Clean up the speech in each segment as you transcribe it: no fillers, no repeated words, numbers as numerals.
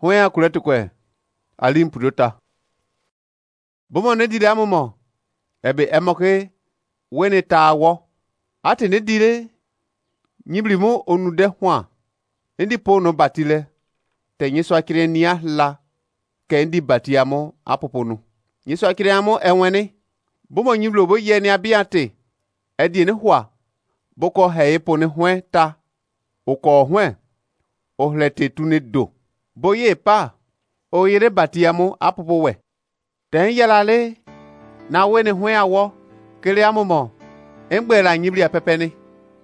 Hwea kuletukwe alimpudota. Bomo ne dire amumo. Ebe emoke wene tawo. Ate ne dire nyiblimu onude hwa. Ndi po no batile. Te nyiso akire niya la. Ke ndi batiamo apoponu. Nyiso akire amo enwene. Bomo nyiblo bo ye ni abiate. Edi ne hwa. Boko heye pone hwe ta. Oko hwe. Ohlete tune do. Boye pa. Oyere batiamo apopowe. Ten yalale. Na wene hwe awo. Kele amumo. Engbe la nyibli apepeni.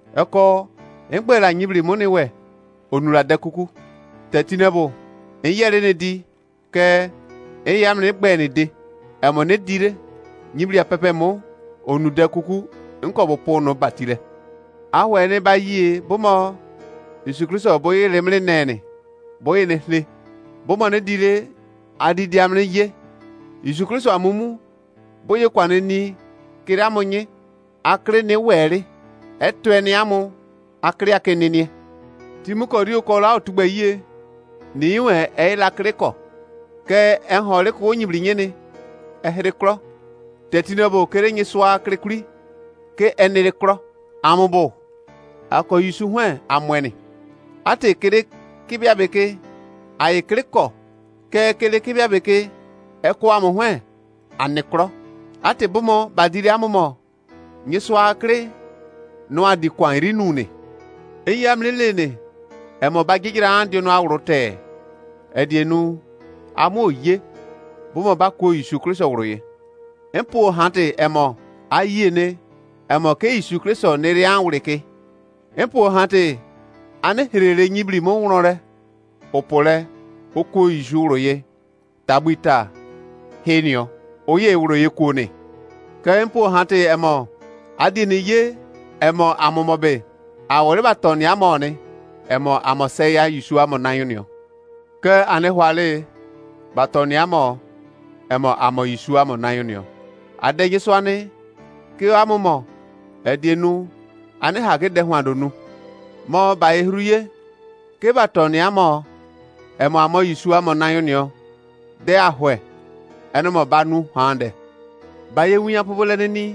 Eko. Engbe la nyibli moniwe. Onula dekuku. Tetinebo. Enyere ne di. Ke. Enyam ne gbe ne di. Emo ne dire. Nyibli apepe mo. Onu dekuku. Nkobo pono batile. Awe ne ba yie. Bomo. Yesu Kristo boye lemle nene. Boye ne hle. Bomo ne dire. Adidi amne ye. Yesu Kristo amumu. Boye kwane ni. Kiri amonye. Akre ne were. Etwe ni amu. Akre ake nini. Timuko ri okola otugbe ye. Ni iwe la kreko. Ke enhole ko nyibli nyene. Ehere kro. Tetinebo kere nyeswa krekuri. Ke enere kro. Amubo. Ako Yesu hwe amwene. Ate kere kibia beke. Aye kreko. Ke kere kibia beke. Eko amu hwe. Anekro. Ate bomo badiri amumo. Nyeswa kre. No adi kwa iri nune. Eyi amlelene. Emo bagigira andi no awrote. Edienu. Amu ye. Bomo bako Yesu Kristo wroye. Empo hante emo. Aye ne. Emo ke Yesu Kristo nere anwreke. Empo hante. Ane herere nyibli mo wrore. Opole. Oko Yesu wroye. Tabita. Henio. Oye wroye kone. Ke empo hante emo. Adini ye. Emo amomobe. Awore batoni amone. Emo amoseya Yesu amo nayonio. Ke ane hwale. Batoni amo. Emo amo Yesu amo nayonio. Ade Yesu ane. Ke amomo. Edienu. Ane hage de hwandonu. Mo ba ehruye. Ke batoni amo. Emo amo Yesu amo nayonio. De ahwe. Eno mo banu hande. Baye wunya popole neni.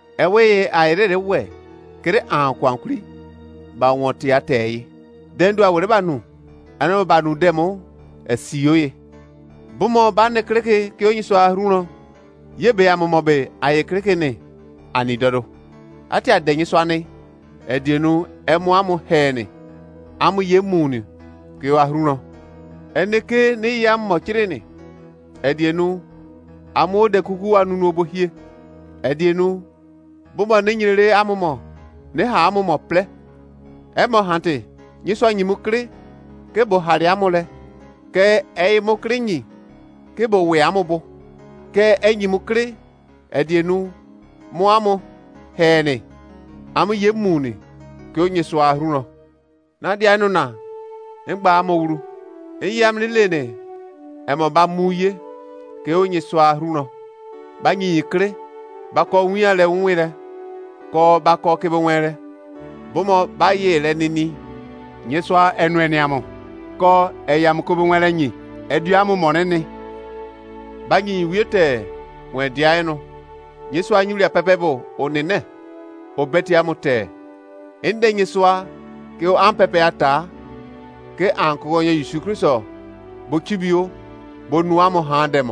Eweye airere we. Kere kwankuri. Ba wonti atei. Dendo awore banu. Eno banu demo. Esiyoye. Bumo bane kreke ke onyi so aruno. Yebe amomobe aye kreke ne. Anidodo. Ati adenyi so ane. Edienu emu amu hene. Amu yemuni. Ke aruno. Eneke ne yam mochire ne. Edienu amu de kuku anu no bohie. Edienu bumo ne nyire amumo. Ne ha amumo ple. Emo hante. Nyiso nyimukre. Ke bo hari amule. Ke mukre nyi. Ke bo we amubo. Ke enyimukre. Edienu mu amu hene. Amu yemuni. Ke onye so ahuno. Na di anu na. Ngba amowuru. Eyi amlilene. Emo ba muye. Ke onye so ahuno. Ba nyi kre. Bako wiale nwire. Ko bako ke bo nwere. Bomo ba ye le nini. Nyeswa enu eniamo. Ko eyam ko bo nwere nyi. Eduamu monene. Ba nyi wiete. Wen dia eno. Nyeswa nyuli apepebo onene. Obeti amute. Ende nyeswa ke o ampepe ata. Ke anko nye Yesu Kristo. Bo kibio. Bo nuamo handemo.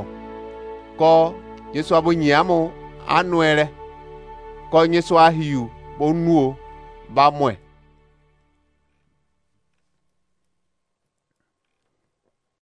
Ko nyeswa bo nyiamo anuere. Ko nyeswa hiu bo nuo ba mwe.